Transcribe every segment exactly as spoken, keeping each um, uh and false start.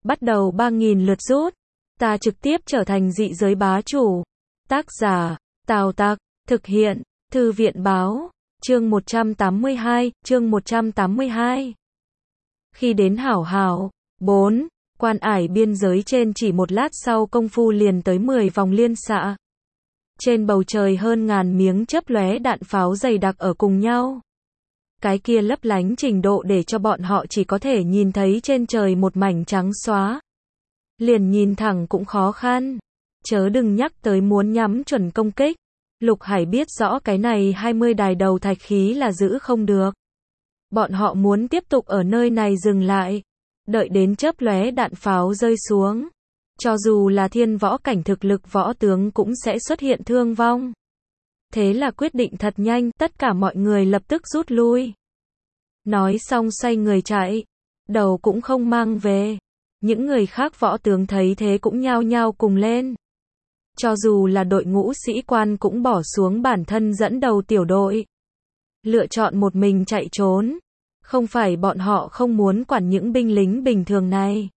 bắt đầu ba nghìn lượt rút. Ta trực tiếp trở thành dị giới bá chủ. Tác giả, Tào Tặc, thực hiện, Thư viện báo, chương một trăm tám mươi hai, chương một trăm tám mươi hai. Khi đến Hảo Hảo, bốn, quan ải biên giới trên chỉ một lát sau công phu liền tới mười vòng liên xạ. Trên bầu trời hơn ngàn miếng chớp lóe đạn pháo dày đặc ở cùng nhau. Cái kia lấp lánh trình độ để cho bọn họ chỉ có thể nhìn thấy trên trời một mảnh trắng xóa. Liền nhìn thẳng cũng khó khăn. Chớ đừng nhắc tới muốn nhắm chuẩn công kích. Lục Hải biết rõ cái này hai mươi đài đầu thạch khí là giữ không được. Bọn họ muốn tiếp tục ở nơi này dừng lại. Đợi đến chớp lóe đạn pháo rơi xuống. Cho dù là thiên võ cảnh thực lực võ tướng cũng sẽ xuất hiện thương vong. Thế là quyết định thật nhanh, tất cả mọi người lập tức rút lui. Nói xong xoay người chạy. Đầu cũng không mang về. Những người khác võ tướng thấy thế cũng nhao nhao cùng lên. Cho dù là đội ngũ sĩ quan cũng bỏ xuống bản thân dẫn đầu tiểu đội. Lựa chọn một mình chạy trốn. Không phải bọn họ không muốn quản những binh lính bình thường này.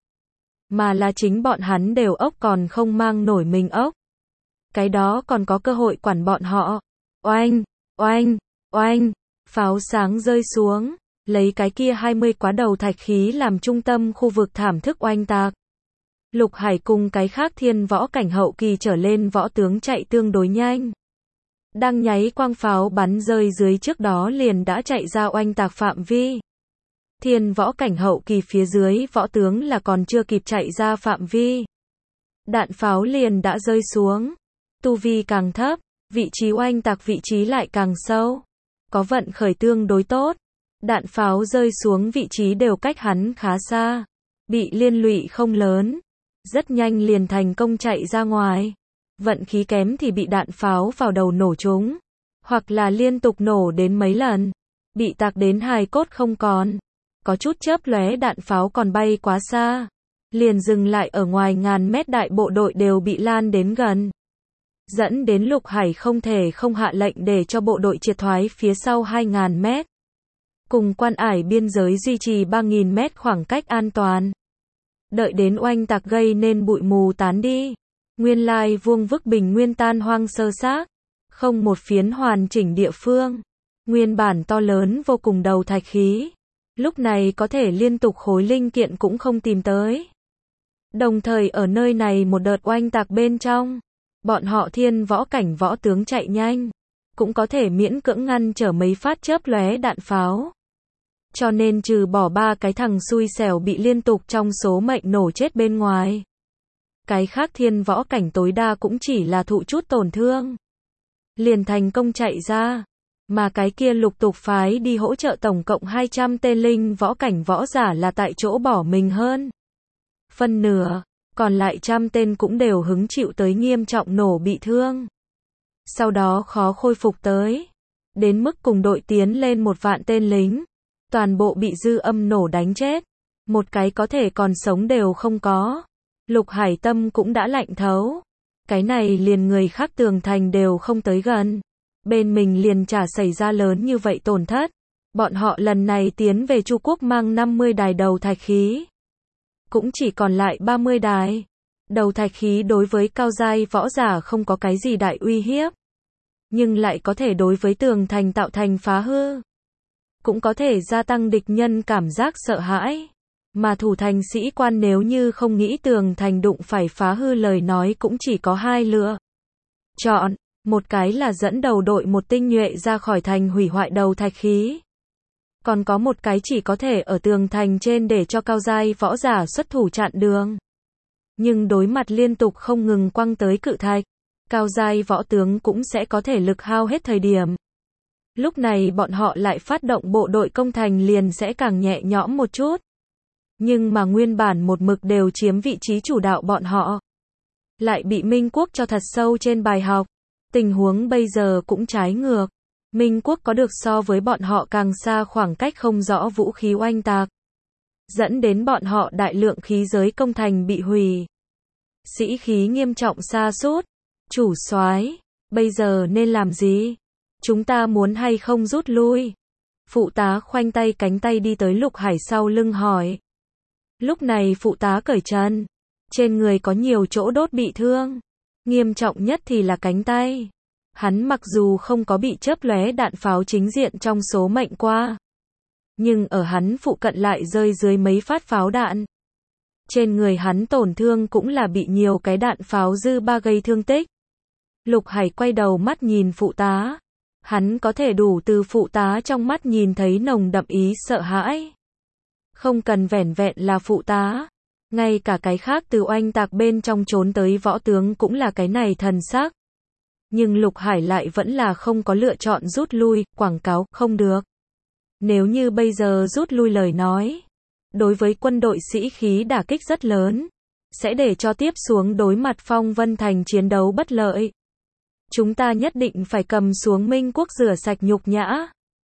Mà là chính bọn hắn đều ốc còn không mang nổi mình ốc. Cái đó còn có cơ hội quản bọn họ. Oanh, oanh, oanh, pháo sáng rơi xuống. Lấy cái kia hai mươi quá đầu thạch khí làm trung tâm khu vực thảm thức oanh tạc. Lục Hải cùng cái khác thiên võ cảnh hậu kỳ trở lên võ tướng chạy tương đối nhanh. Đang nháy quang pháo bắn rơi dưới trước đó liền đã chạy ra oanh tạc phạm vi. Thiên võ cảnh hậu kỳ phía dưới võ tướng là còn chưa kịp chạy ra phạm vi. Đạn pháo liền đã rơi xuống. Tu vi càng thấp, vị trí oanh tạc vị trí lại càng sâu. Có vận khởi tương đối tốt. Đạn pháo rơi xuống vị trí đều cách hắn khá xa. Bị liên lụy không lớn. Rất nhanh liền thành công chạy ra ngoài. Vận khí kém thì bị đạn pháo vào đầu nổ trúng. Hoặc là liên tục nổ đến mấy lần. Bị tạc đến hài cốt không còn. Có chút chớp lóe đạn pháo còn bay quá xa. Liền dừng lại ở ngoài ngàn mét đại bộ đội đều bị lan đến gần. Dẫn đến Lục Hải không thể không hạ lệnh để cho bộ đội triệt thoái phía sau hai ngàn mét. Cùng quan ải biên giới duy trì ba nghìn mét khoảng cách an toàn. Đợi đến oanh tạc gây nên bụi mù tán đi. Nguyên lai vuông vức bình nguyên tan hoang sơ xác. Không một phiến hoàn chỉnh địa phương. Nguyên bản to lớn vô cùng đầu thạch khí. Lúc này có thể liên tục khối linh kiện cũng không tìm tới. Đồng thời ở nơi này một đợt oanh tạc bên trong. Bọn họ thiên võ cảnh võ tướng chạy nhanh. Cũng có thể miễn cưỡng ngăn trở mấy phát chớp lóe đạn pháo. Cho nên trừ bỏ ba cái thằng xui xẻo bị liên tục trong số mệnh nổ chết bên ngoài. Cái khác thiên võ cảnh tối đa cũng chỉ là thụ chút tổn thương. Liền thành công chạy ra. Mà cái kia lục tục phái đi hỗ trợ tổng cộng hai trăm tên linh võ cảnh võ giả là tại chỗ bỏ mình hơn. Phân nửa, còn lại trăm tên cũng đều hứng chịu tới nghiêm trọng nổ bị thương. Sau đó khó khôi phục tới. Đến mức cùng đội tiến lên một vạn tên lính. Toàn bộ bị dư âm nổ đánh chết. Một cái có thể còn sống đều không có. Lục Hải tâm cũng đã lạnh thấu. Cái này liền người khác tường thành đều không tới gần. Bên mình liền chả xảy ra lớn như vậy tổn thất. Bọn họ lần này tiến về Chu Quốc mang năm mươi đài đầu thạch khí. Cũng chỉ còn lại ba mươi đài. Đầu thạch khí đối với cao giai võ giả không có cái gì đại uy hiếp. Nhưng lại có thể đối với tường thành tạo thành phá hư. Cũng có thể gia tăng địch nhân cảm giác sợ hãi. Mà thủ thành sĩ quan nếu như không nghĩ tường thành đụng phải phá hư lời nói cũng chỉ có hai lựa chọn. Một cái là dẫn đầu đội một tinh nhuệ ra khỏi thành hủy hoại đầu thạch khí. Còn có một cái chỉ có thể ở tường thành trên để cho cao giai võ giả xuất thủ chặn đường. Nhưng đối mặt liên tục không ngừng quăng tới cự thạch, cao giai võ tướng cũng sẽ có thể lực hao hết thời điểm. Lúc này bọn họ lại phát động bộ đội công thành liền sẽ càng nhẹ nhõm một chút. Nhưng mà nguyên bản một mực đều chiếm vị trí chủ đạo bọn họ. Lại bị Minh Quốc cho thật sâu trên bài học. Tình huống bây giờ cũng trái ngược. Minh Quốc có được so với bọn họ càng xa khoảng cách không rõ vũ khí oanh tạc. Dẫn đến bọn họ đại lượng khí giới công thành bị hủy. Sĩ khí nghiêm trọng sa sút. Chủ soái, bây giờ nên làm gì? Chúng ta muốn hay không rút lui? Phụ tá khoanh tay cánh tay đi tới Lục Hải sau lưng hỏi. Lúc này phụ tá cởi trần. Trên người có nhiều chỗ đốt bị thương. Nghiêm trọng nhất thì là cánh tay. Hắn mặc dù không có bị chớp lóe đạn pháo chính diện trong số mệnh qua. Nhưng ở hắn phụ cận lại rơi dưới mấy phát pháo đạn. Trên người hắn tổn thương cũng là bị nhiều cái đạn pháo dư ba gây thương tích. Lục Hải quay đầu mắt nhìn phụ tá. Hắn có thể đủ từ phụ tá trong mắt nhìn thấy nồng đậm ý sợ hãi. Không cần vẻn vẹn là phụ tá. Ngay cả cái khác từ oanh tạc bên trong trốn tới võ tướng cũng là cái này thần sắc. Nhưng Lục Hải lại vẫn là không có lựa chọn rút lui, quảng cáo, không được. Nếu như bây giờ rút lui lời nói, đối với quân đội sĩ khí đả kích rất lớn, sẽ để cho tiếp xuống đối mặt Phong Vân Thành chiến đấu bất lợi. Chúng ta nhất định phải cầm xuống Minh Quốc rửa sạch nhục nhã.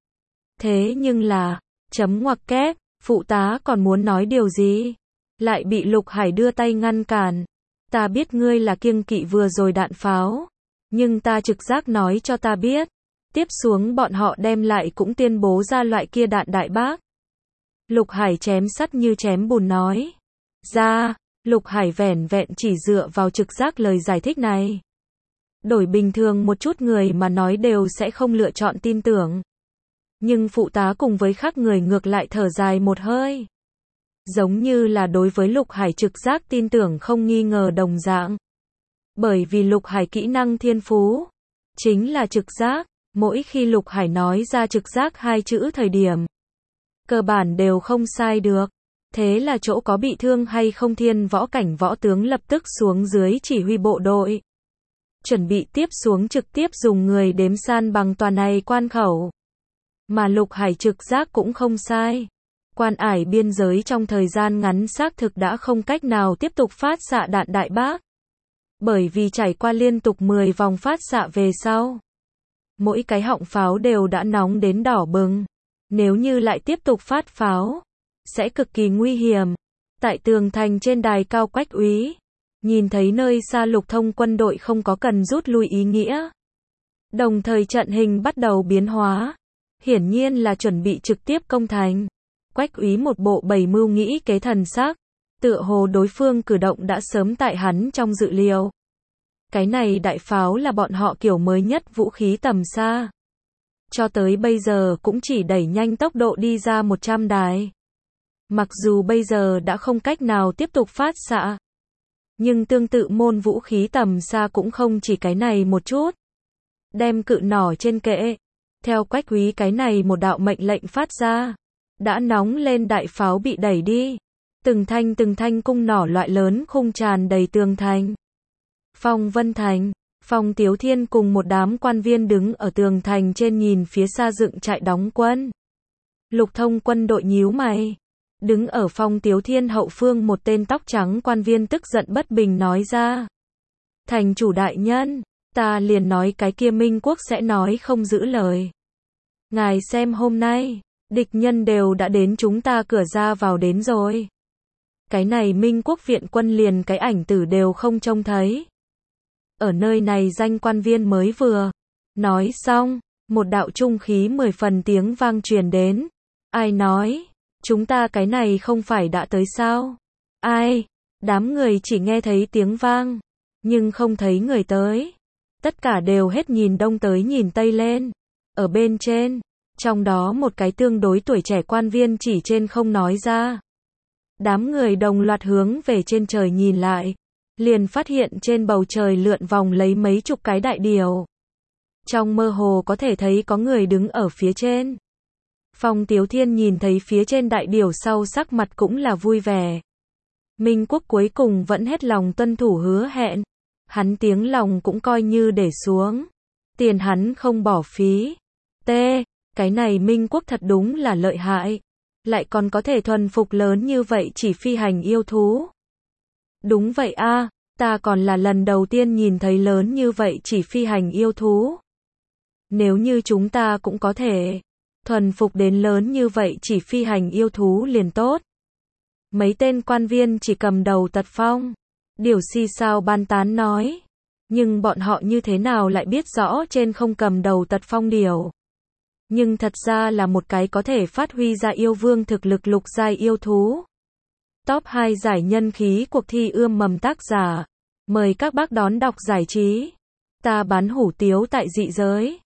Thế nhưng là, chấm ngoặc kép, phụ tá còn muốn nói điều gì? Lại bị Lục Hải đưa tay ngăn cản. Ta biết ngươi là kiêng kỵ vừa rồi đạn pháo. Nhưng ta trực giác nói cho ta biết. Tiếp xuống bọn họ đem lại cũng tuyên bố ra loại kia đạn đại bác. Lục Hải chém sắt như chém bùn nói. Ra, Lục Hải vẻn vẹn chỉ dựa vào trực giác lời giải thích này. Đổi bình thường một chút người mà nói đều sẽ không lựa chọn tin tưởng. Nhưng phụ tá cùng với khác người ngược lại thở dài một hơi. Giống như là đối với Lục Hải trực giác tin tưởng không nghi ngờ đồng dạng. Bởi vì Lục Hải kỹ năng thiên phú chính là trực giác, mỗi khi Lục Hải nói ra trực giác hai chữ thời điểm, cơ bản đều không sai được. Thế là chỗ có bị thương hay không thiên võ cảnh võ tướng lập tức xuống dưới chỉ huy bộ đội. Chuẩn bị tiếp xuống trực tiếp dùng người đếm san bằng tòa này quan khẩu. Mà Lục Hải trực giác cũng không sai. Quan ải biên giới trong thời gian ngắn xác thực đã không cách nào tiếp tục phát xạ đạn đại bác. Bởi vì trải qua liên tục mười vòng phát xạ về sau. Mỗi cái họng pháo đều đã nóng đến đỏ bừng. Nếu như lại tiếp tục phát pháo, sẽ cực kỳ nguy hiểm. Tại tường thành trên đài cao Quách úy, nhìn thấy nơi xa Lục Thông quân đội không có cần rút lui ý nghĩa. Đồng thời trận hình bắt đầu biến hóa. Hiển nhiên là chuẩn bị trực tiếp công thành. Quách úy một bộ bày mưu nghĩ kế thần sắc. Tựa hồ đối phương cử động đã sớm tại hắn trong dự liệu. Cái này đại pháo là bọn họ kiểu mới nhất vũ khí tầm xa. Cho tới bây giờ cũng chỉ đẩy nhanh tốc độ đi ra một trăm đài. Mặc dù bây giờ đã không cách nào tiếp tục phát xạ. Nhưng tương tự môn vũ khí tầm xa cũng không chỉ cái này một chút. Đem cự nỏ trên kệ. Theo Quách úy cái này một đạo mệnh lệnh phát ra. Đã nóng lên đại pháo bị đẩy đi. Từng thanh từng thanh cung nỏ loại lớn khung tràn đầy tường thành. Phong Vân Thành, Phong Tiếu Thiên cùng một đám quan viên đứng ở tường thành trên nhìn phía xa dựng trại đóng quân. Lục Thông quân đội nhíu mày. Đứng ở Phong Tiếu Thiên hậu phương một tên tóc trắng quan viên tức giận bất bình nói ra. Thành chủ đại nhân, ta liền nói cái kia Minh Quốc sẽ nói không giữ lời. Ngài xem hôm nay, địch nhân đều đã đến chúng ta cửa ra vào đến rồi. Cái này Minh Quốc viện quân liền cái ảnh tử đều không trông thấy. Ở nơi này danh quan viên mới vừa nói xong, một đạo trung khí mười phần tiếng vang truyền đến. Ai nói, chúng ta cái này không phải đã tới sao? Ai? Đám người chỉ nghe thấy tiếng vang, nhưng không thấy người tới. Tất cả đều hết nhìn đông tới nhìn tây lên. Ở bên trên, trong đó một cái tương đối tuổi trẻ quan viên chỉ trên không nói ra. Đám người đồng loạt hướng về trên trời nhìn lại. Liền phát hiện trên bầu trời lượn vòng lấy mấy chục cái đại điểu. Trong mơ hồ có thể thấy có người đứng ở phía trên. Phong Tiếu Thiên nhìn thấy phía trên đại điểu sau sắc mặt cũng là vui vẻ. Minh Quốc cuối cùng vẫn hết lòng tuân thủ hứa hẹn. Hắn tiếng lòng cũng coi như để xuống. Tiền hắn không bỏ phí. T. Cái này Minh Quốc thật đúng là lợi hại. Lại còn có thể thuần phục lớn như vậy chỉ phi hành yêu thú. Đúng vậy a, ta còn là lần đầu tiên nhìn thấy lớn như vậy chỉ phi hành yêu thú. Nếu như chúng ta cũng có thể thuần phục đến lớn như vậy chỉ phi hành yêu thú liền tốt. Mấy tên quan viên chỉ cầm đầu tật phong. Điều si sao ban tán nói. Nhưng bọn họ như thế nào lại biết rõ trên không cầm đầu tật phong điều. Nhưng thật ra là một cái có thể phát huy ra yêu vương thực lực lục giai yêu thú. Top hai giải nhân khí cuộc thi ươm mầm tác giả. Mời các bác đón đọc giải trí. Ta bán hủ tiếu tại dị giới.